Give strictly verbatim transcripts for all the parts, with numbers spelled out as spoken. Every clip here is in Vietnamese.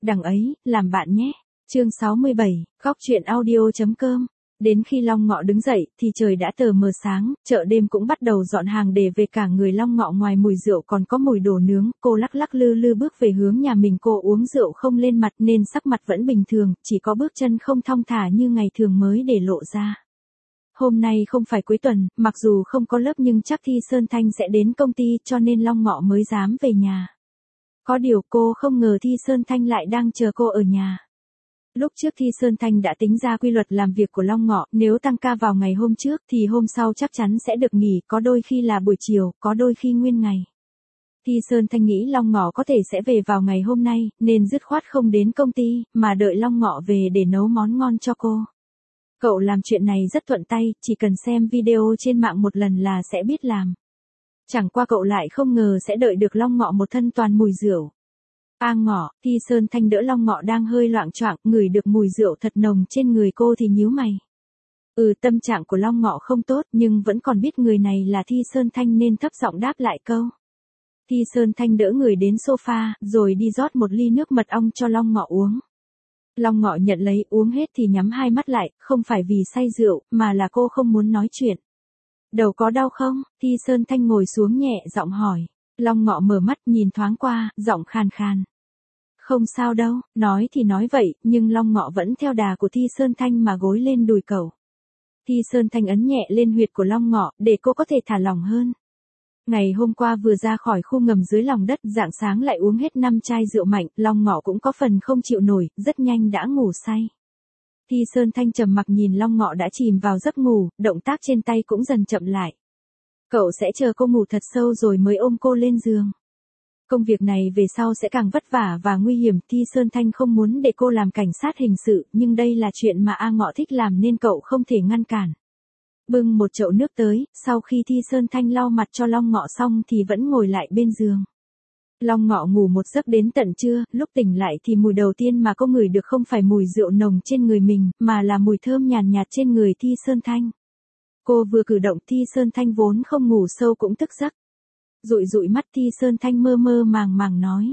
đằng ấy, làm bạn nhé. Chương sáu mươi bảy, góc truyện audio chấm com. Đến khi Long Ngọ đứng dậy, thì trời đã tờ mờ sáng, chợ đêm cũng bắt đầu dọn hàng để về cả người Long Ngọ ngoài mùi rượu còn có mùi đồ nướng, cô lắc lắc lư lư bước về hướng nhà mình, cô uống rượu không lên mặt nên sắc mặt vẫn bình thường, chỉ có bước chân không thong thả như ngày thường mới để lộ ra. Hôm nay không phải cuối tuần, mặc dù không có lớp nhưng chắc Thi Sơn Thanh sẽ đến công ty cho nên Long Ngọ mới dám về nhà. Có điều cô không ngờ Thi Sơn Thanh lại đang chờ cô ở nhà. Lúc trước Thi Sơn Thanh đã tính ra quy luật làm việc của Long Ngọ, nếu tăng ca vào ngày hôm trước thì hôm sau chắc chắn sẽ được nghỉ, có đôi khi là buổi chiều, có đôi khi nguyên ngày. Thi Sơn Thanh nghĩ Long Ngọ có thể sẽ về vào ngày hôm nay, nên dứt khoát không đến công ty, mà đợi Long Ngọ về để nấu món ngon cho cô. Cậu làm chuyện này rất thuận tay, chỉ cần xem video trên mạng một lần là sẽ biết làm. Chẳng qua cậu lại không ngờ sẽ đợi được Long Ngọ một thân toàn mùi rượu. A Ngọ, Thi Sơn Thanh đỡ Long Ngọ đang hơi loạng choạng, ngửi được mùi rượu thật nồng trên người cô thì nhíu mày. Ừ, tâm trạng của Long Ngọ không tốt nhưng vẫn còn biết người này là Thi Sơn Thanh nên thấp giọng đáp lại câu. Thi Sơn Thanh đỡ người đến sofa, rồi đi rót một ly nước mật ong cho Long Ngọ uống. Long Ngọ nhận lấy uống hết thì nhắm hai mắt lại, không phải vì say rượu, mà là cô không muốn nói chuyện. Đầu có đau không? Thi Sơn Thanh ngồi xuống nhẹ giọng hỏi. Long Ngọ mở mắt nhìn thoáng qua, giọng khàn khàn. Không sao đâu, nói thì nói vậy, nhưng Long Ngọ vẫn theo đà của Thi Sơn Thanh mà gối lên đùi cậu. Thi Sơn Thanh ấn nhẹ lên huyệt của Long Ngọ, để cô có thể thả lỏng hơn. Ngày hôm qua vừa ra khỏi khu ngầm dưới lòng đất, rạng sáng lại uống hết năm chai rượu mạnh, Long Ngọ cũng có phần không chịu nổi, rất nhanh đã ngủ say. Thi Sơn Thanh trầm mặc nhìn Long Ngọ đã chìm vào giấc ngủ, động tác trên tay cũng dần chậm lại. Cậu sẽ chờ cô ngủ thật sâu rồi mới ôm cô lên giường. Công việc này về sau sẽ càng vất vả và nguy hiểm, Thi Sơn Thanh không muốn để cô làm cảnh sát hình sự, nhưng đây là chuyện mà A Ngọ thích làm nên cậu không thể ngăn cản. Bưng một chậu nước tới, sau khi Thi Sơn Thanh lau mặt cho Long Ngọ xong thì vẫn ngồi lại bên giường. Long Ngọ ngủ một giấc đến tận trưa, lúc tỉnh lại thì mùi đầu tiên mà cô ngửi được không phải mùi rượu nồng trên người mình, mà là mùi thơm nhàn nhạt, nhạt trên người Thi Sơn Thanh. Cô vừa cử động, Thi Sơn Thanh vốn không ngủ sâu cũng thức giấc. Dụi dụi mắt, Thi Sơn Thanh mơ mơ màng màng nói.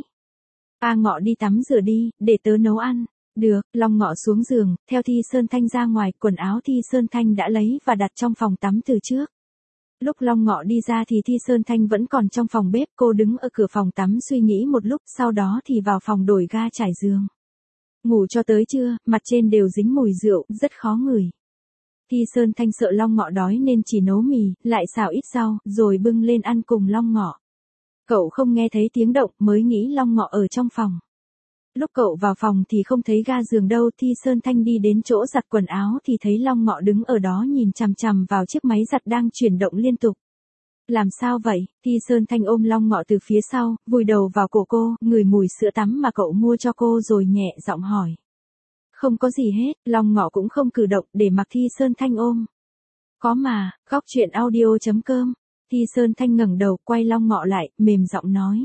A Ngọ đi tắm rửa đi, để tớ nấu ăn. Được, Long Ngọ xuống giường, theo Thi Sơn Thanh ra ngoài, quần áo Thi Sơn Thanh đã lấy và đặt trong phòng tắm từ trước. Lúc Long Ngọ đi ra thì Thi Sơn Thanh vẫn còn trong phòng bếp, cô đứng ở cửa phòng tắm suy nghĩ một lúc, sau đó thì vào phòng đổi ga trải giường. Ngủ cho tới trưa, mặt trên đều dính mùi rượu, rất khó ngửi. Thi Sơn Thanh sợ Long Ngọ đói nên chỉ nấu mì, lại xào ít rau, rồi bưng lên ăn cùng Long Ngọ. Cậu không nghe thấy tiếng động mới nghĩ Long Ngọ ở trong phòng. Lúc cậu vào phòng thì không thấy ga giường đâu, Thi Sơn Thanh đi đến chỗ giặt quần áo thì thấy Long Ngọ đứng ở đó nhìn chằm chằm vào chiếc máy giặt đang chuyển động liên tục. Làm sao vậy? Thi Sơn Thanh ôm Long Ngọ từ phía sau, vùi đầu vào cổ cô, ngửi mùi sữa tắm mà cậu mua cho cô rồi nhẹ giọng hỏi. Không có gì hết, Long Ngọ cũng không cử động để mặc Thi Sơn Thanh ôm. Có mà, góc truyện audio chấm com. Thi Sơn Thanh ngẩng đầu quay Long Ngọ lại, mềm giọng nói.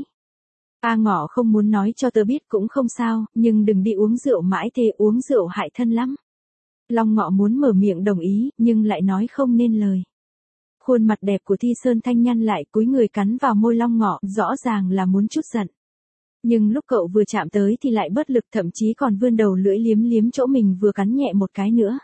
A Ngọ không muốn nói cho tớ biết cũng không sao, nhưng đừng đi uống rượu mãi thế, uống rượu hại thân lắm. Long Ngọ muốn mở miệng đồng ý, nhưng lại nói không nên lời. Khuôn mặt đẹp của Thi Sơn Thanh nhăn lại, cúi người cắn vào môi Long Ngọ, rõ ràng là muốn trút giận. Nhưng lúc cậu vừa chạm tới thì lại bất lực, thậm chí còn vươn đầu lưỡi liếm liếm chỗ mình vừa cắn nhẹ một cái nữa.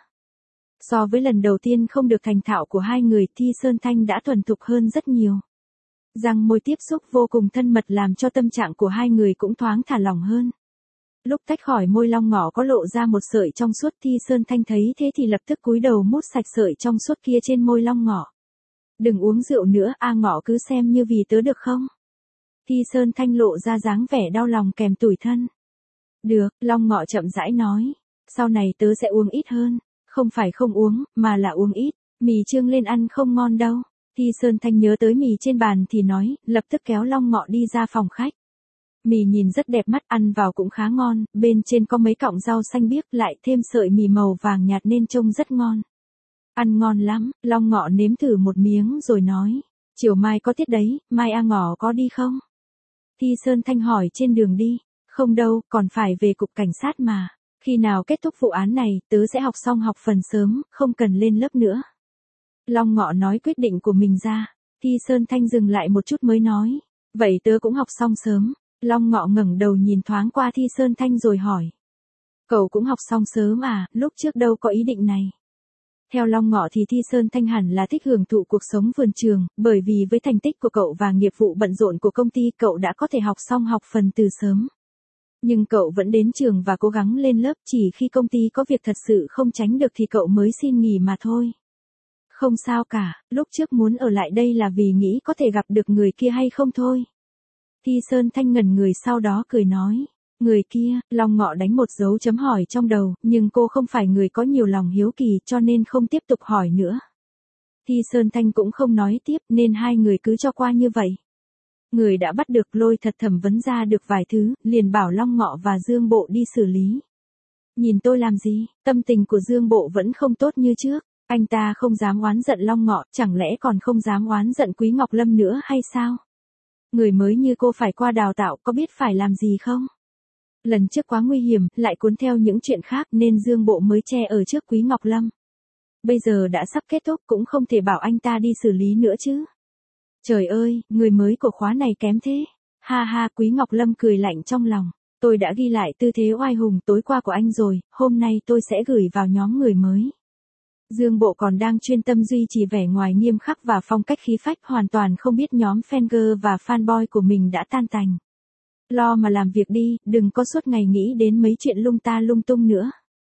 So với lần đầu tiên không được thành thạo của hai người, Thi Sơn Thanh đã thuần thục hơn rất nhiều. Răng môi tiếp xúc vô cùng thân mật làm cho tâm trạng của hai người cũng thoáng thả lỏng hơn. Lúc tách khỏi môi Long Ngọ có lộ ra một sợi trong suốt, Thi Sơn Thanh thấy thế thì lập tức cúi đầu mút sạch sợi trong suốt kia trên môi Long Ngọ. Đừng uống rượu nữa, A Ngọ cứ xem như vì tớ được không? Thi Sơn Thanh lộ ra dáng vẻ đau lòng kèm tủi thân. Được, Long Ngọ chậm rãi nói. Sau này tớ sẽ uống ít hơn. Không phải không uống, mà là uống ít. Mì trương lên ăn không ngon đâu. Thi Sơn Thanh nhớ tới mì trên bàn thì nói, lập tức kéo Long Ngọ đi ra phòng khách. Mì nhìn rất đẹp mắt, ăn vào cũng khá ngon, bên trên có mấy cọng rau xanh biếc lại thêm sợi mì màu vàng nhạt nên trông rất ngon. Ăn ngon lắm, Long Ngọ nếm thử một miếng rồi nói, chiều mai có tiết đấy, mai A Ngọ có đi không? Thi Sơn Thanh hỏi trên đường đi, không đâu, còn phải về cục cảnh sát mà. Khi nào kết thúc vụ án này, tớ sẽ học xong học phần sớm, không cần lên lớp nữa. Long Ngọ nói quyết định của mình ra, Thi Sơn Thanh dừng lại một chút mới nói, vậy tớ cũng học xong sớm. Long Ngọ ngẩng đầu nhìn thoáng qua Thi Sơn Thanh rồi hỏi. Cậu cũng học xong sớm à, lúc trước đâu có ý định này. Theo Long Ngọ thì Thi Sơn Thanh hẳn là thích hưởng thụ cuộc sống vườn trường, bởi vì với thành tích của cậu và nghiệp vụ bận rộn của công ty cậu đã có thể học xong học phần từ sớm. Nhưng cậu vẫn đến trường và cố gắng lên lớp, chỉ khi công ty có việc thật sự không tránh được thì cậu mới xin nghỉ mà thôi. Không sao cả, lúc trước muốn ở lại đây là vì nghĩ có thể gặp được người kia hay không thôi. Thi Sơn Thanh ngẩn người sau đó cười nói. Người kia, Long Ngọ đánh một dấu chấm hỏi trong đầu, nhưng cô không phải người có nhiều lòng hiếu kỳ cho nên không tiếp tục hỏi nữa. Thi Sơn Thanh cũng không nói tiếp nên hai người cứ cho qua như vậy. Người đã bắt được Lôi Thật thẩm vấn ra được vài thứ, liền bảo Long Ngọ và Dương Bộ đi xử lý. Nhìn tôi làm gì, tâm tình của Dương Bộ vẫn không tốt như trước, anh ta không dám oán giận Long Ngọ, chẳng lẽ còn không dám oán giận Quý Ngọc Lâm nữa hay sao? Người mới như cô phải qua đào tạo có biết phải làm gì không? Lần trước quá nguy hiểm, lại cuốn theo những chuyện khác nên Dương Bộ mới che ở trước Quý Ngọc Lâm. Bây giờ đã sắp kết thúc cũng không thể bảo anh ta đi xử lý nữa chứ. Trời ơi, người mới của khóa này kém thế. Ha ha, Quý Ngọc Lâm cười lạnh trong lòng. Tôi đã ghi lại tư thế oai hùng tối qua của anh rồi, hôm nay tôi sẽ gửi vào nhóm người mới. Dương Bộ còn đang chuyên tâm duy trì vẻ ngoài nghiêm khắc và phong cách khí phách, hoàn toàn không biết nhóm fangirl và fanboy của mình đã tan tành. Lo mà làm việc đi, đừng có suốt ngày nghĩ đến mấy chuyện lung ta lung tung nữa.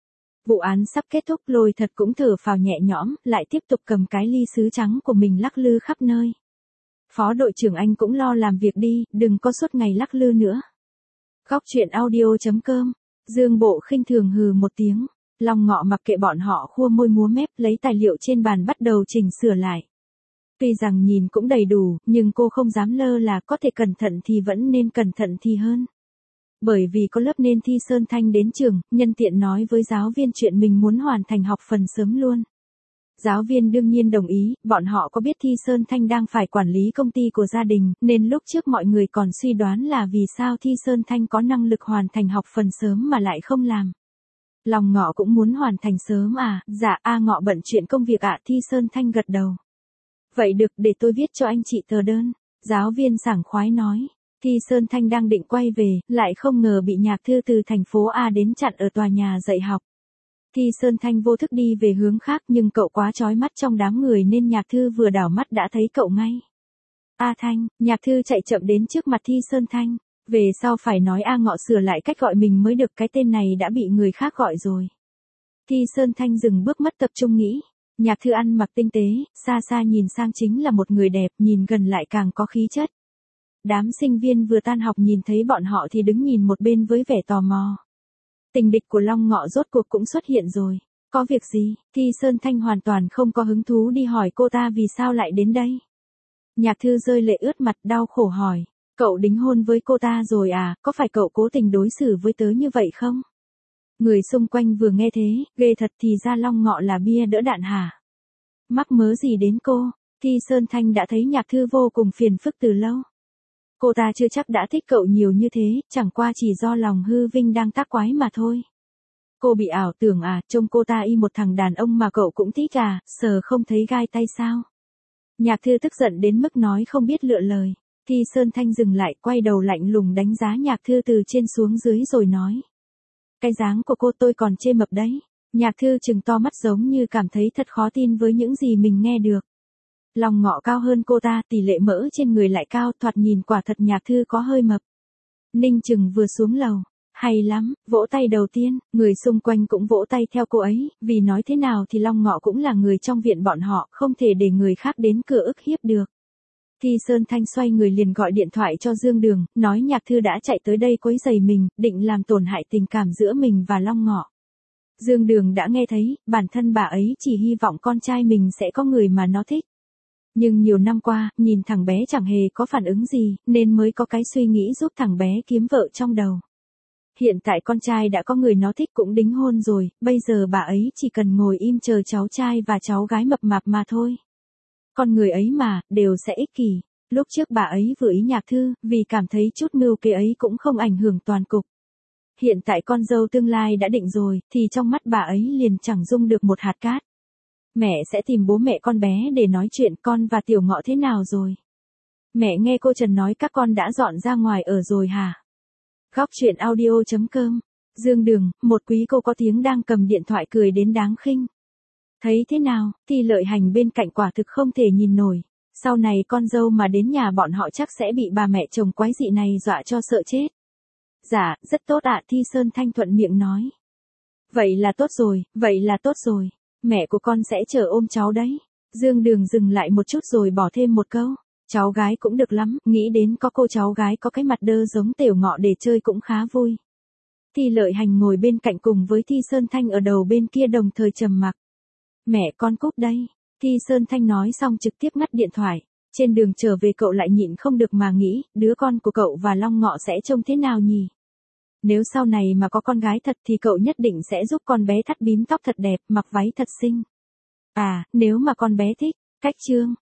Vụ án sắp kết thúc, Lôi Thật cũng thở phào nhẹ nhõm, lại tiếp tục cầm cái ly sứ trắng của mình lắc lư khắp nơi. Phó đội trưởng anh cũng lo làm việc đi, đừng có suốt ngày lắc lư nữa. Góc truyện audio chấm com. Dương Bộ khinh thường hừ một tiếng. Long Ngọ mặc kệ bọn họ khua môi múa mép, lấy tài liệu trên bàn bắt đầu chỉnh sửa lại. Tuy rằng nhìn cũng đầy đủ, nhưng cô không dám lơ là, có thể cẩn thận thì vẫn nên cẩn thận thì hơn. Bởi vì có lớp nên Thi Sơn Thanh đến trường, nhân tiện nói với giáo viên chuyện mình muốn hoàn thành học phần sớm luôn. Giáo viên đương nhiên đồng ý, bọn họ có biết Thi Sơn Thanh đang phải quản lý công ty của gia đình, nên lúc trước mọi người còn suy đoán là vì sao Thi Sơn Thanh có năng lực hoàn thành học phần sớm mà lại không làm. Long Ngọ cũng muốn hoàn thành sớm à, dạ A Ngọ bận chuyện công việc ạ. Thi Sơn Thanh gật đầu. Vậy được, để tôi viết cho anh chị tờ đơn. Giáo viên sảng khoái nói. Thi Sơn Thanh đang định quay về, lại không ngờ bị Nhạc Thư từ thành phố A đến chặn ở tòa nhà dạy học. Thi Sơn Thanh vô thức đi về hướng khác nhưng cậu quá chói mắt trong đám người nên Nhạc Thư vừa đảo mắt đã thấy cậu ngay. A Thanh, Nhạc Thư chạy chậm đến trước mặt Thi Sơn Thanh. Về sau phải nói A Ngọ sửa lại cách gọi mình mới được, cái tên này đã bị người khác gọi rồi. Thi Sơn Thanh dừng bước mất tập trung nghĩ. Nhạc Thư ăn mặc tinh tế, xa xa nhìn sang chính là một người đẹp, nhìn gần lại càng có khí chất. Đám sinh viên vừa tan học nhìn thấy bọn họ thì đứng nhìn một bên với vẻ tò mò. Tình địch của Long Ngọ rốt cuộc cũng xuất hiện rồi. Có việc gì? Thi Sơn Thanh hoàn toàn không có hứng thú đi hỏi cô ta vì sao lại đến đây. Nhạc Thư rơi lệ ướt mặt đau khổ hỏi. Cậu đính hôn với cô ta rồi à, có phải cậu cố tình đối xử với tớ như vậy không? Người xung quanh vừa nghe thế, ghê thật, thì ra Long Ngọ là bia đỡ đạn hả? Mắc mớ gì đến cô? Thi Sơn Thanh đã thấy Nhạc Thư vô cùng phiền phức từ lâu. Cô ta chưa chắc đã thích cậu nhiều như thế, chẳng qua chỉ do lòng hư vinh đang tác quái mà thôi. Cô bị ảo tưởng à, trông cô ta y một thằng đàn ông mà cậu cũng thích à, sờ không thấy gai tay sao? Nhạc Thư tức giận đến mức nói không biết lựa lời. Thi Sơn Thanh dừng lại, quay đầu lạnh lùng đánh giá Nhạc Thư từ trên xuống dưới rồi nói. Cái dáng của cô tôi còn chê mập đấy. Nhạc Thư trừng to mắt giống như cảm thấy thật khó tin với những gì mình nghe được. Long Ngọ cao hơn cô ta, tỷ lệ mỡ trên người lại cao, thoạt nhìn quả thật Nhạc Thư có hơi mập. Ninh Trừng vừa xuống lầu. Hay lắm, vỗ tay đầu tiên, người xung quanh cũng vỗ tay theo cô ấy, vì nói thế nào thì Long Ngọ cũng là người trong viện bọn họ, không thể để người khác đến cửa ức hiếp được. Thi Sơn Thanh xoay người liền gọi điện thoại cho Dương Đường, nói Nhạc Thư đã chạy tới đây quấy rầy mình, định làm tổn hại tình cảm giữa mình và Long Ngọ. Dương Đường đã nghe thấy, bản thân bà ấy chỉ hy vọng con trai mình sẽ có người mà nó thích. Nhưng nhiều năm qua, nhìn thằng bé chẳng hề có phản ứng gì, nên mới có cái suy nghĩ giúp thằng bé kiếm vợ trong đầu. Hiện tại con trai đã có người nó thích cũng đính hôn rồi, bây giờ bà ấy chỉ cần ngồi im chờ cháu trai và cháu gái mập mạp mà thôi. Con người ấy mà, đều sẽ ích kỷ. Lúc trước bà ấy vừa ý Nhạc Thư, vì cảm thấy chút mưu kế ấy cũng không ảnh hưởng toàn cục. Hiện tại con dâu tương lai đã định rồi, thì trong mắt bà ấy liền chẳng dung được một hạt cát. Mẹ sẽ tìm bố mẹ con bé để nói chuyện con và Tiểu Ngọ thế nào rồi. Mẹ nghe cô Trần nói các con đã dọn ra ngoài ở rồi hả? Góc chuyện audio chấm com. Dương Đường, một quý cô có tiếng đang cầm điện thoại cười đến đáng khinh. Thấy thế nào, Thi Lợi Hành bên cạnh quả thực không thể nhìn nổi. Sau này con dâu mà đến nhà bọn họ chắc sẽ bị bà mẹ chồng quái dị này dọa cho sợ chết. Dạ, rất tốt ạ, Thi Sơn Thanh thuận miệng nói. Vậy là tốt rồi, vậy là tốt rồi. Mẹ của con sẽ chờ ôm cháu đấy. Dương Đường dừng lại một chút rồi bỏ thêm một câu. Cháu gái cũng được lắm, nghĩ đến có cô cháu gái có cái mặt đơ giống Tiểu Ngọ để chơi cũng khá vui. Thi Lợi Hành ngồi bên cạnh cùng với Thi Sơn Thanh ở đầu bên kia đồng thời trầm mặc. Mẹ con cúp đây. Thi Sơn Thanh nói xong trực tiếp ngắt điện thoại. Trên đường trở về cậu lại nhịn không được mà nghĩ, đứa con của cậu và Long Ngọ sẽ trông thế nào nhỉ? Nếu sau này mà có con gái thật thì cậu nhất định sẽ giúp con bé thắt bím tóc thật đẹp, mặc váy thật xinh. À, nếu mà con bé thích, cách chương.